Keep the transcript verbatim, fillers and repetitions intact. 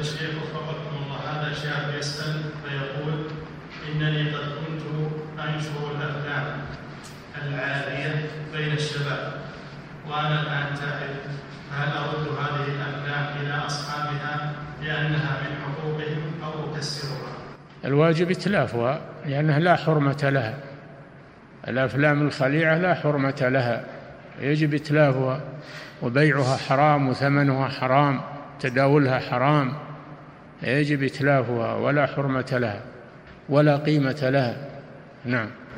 الشيخ وفقكم الله، هذا شاب يسأل فيقول إنني قد كنت أنشر الأفلام العارية بين الشباب وأنا الآن تائب، فهل أرد هذه الأفلام إلى أصحابها لأنها من حقوقهم أو أكسرها؟ الواجب إتلافها لأنها لا حرمة لها، الأفلام الخليعة لا حرمة لها، يجب إتلافها، وبيعها حرام وثمنها حرام، تداولها حرام، يجب إتلافها ولا حرمة لها ولا قيمة لها. نعم.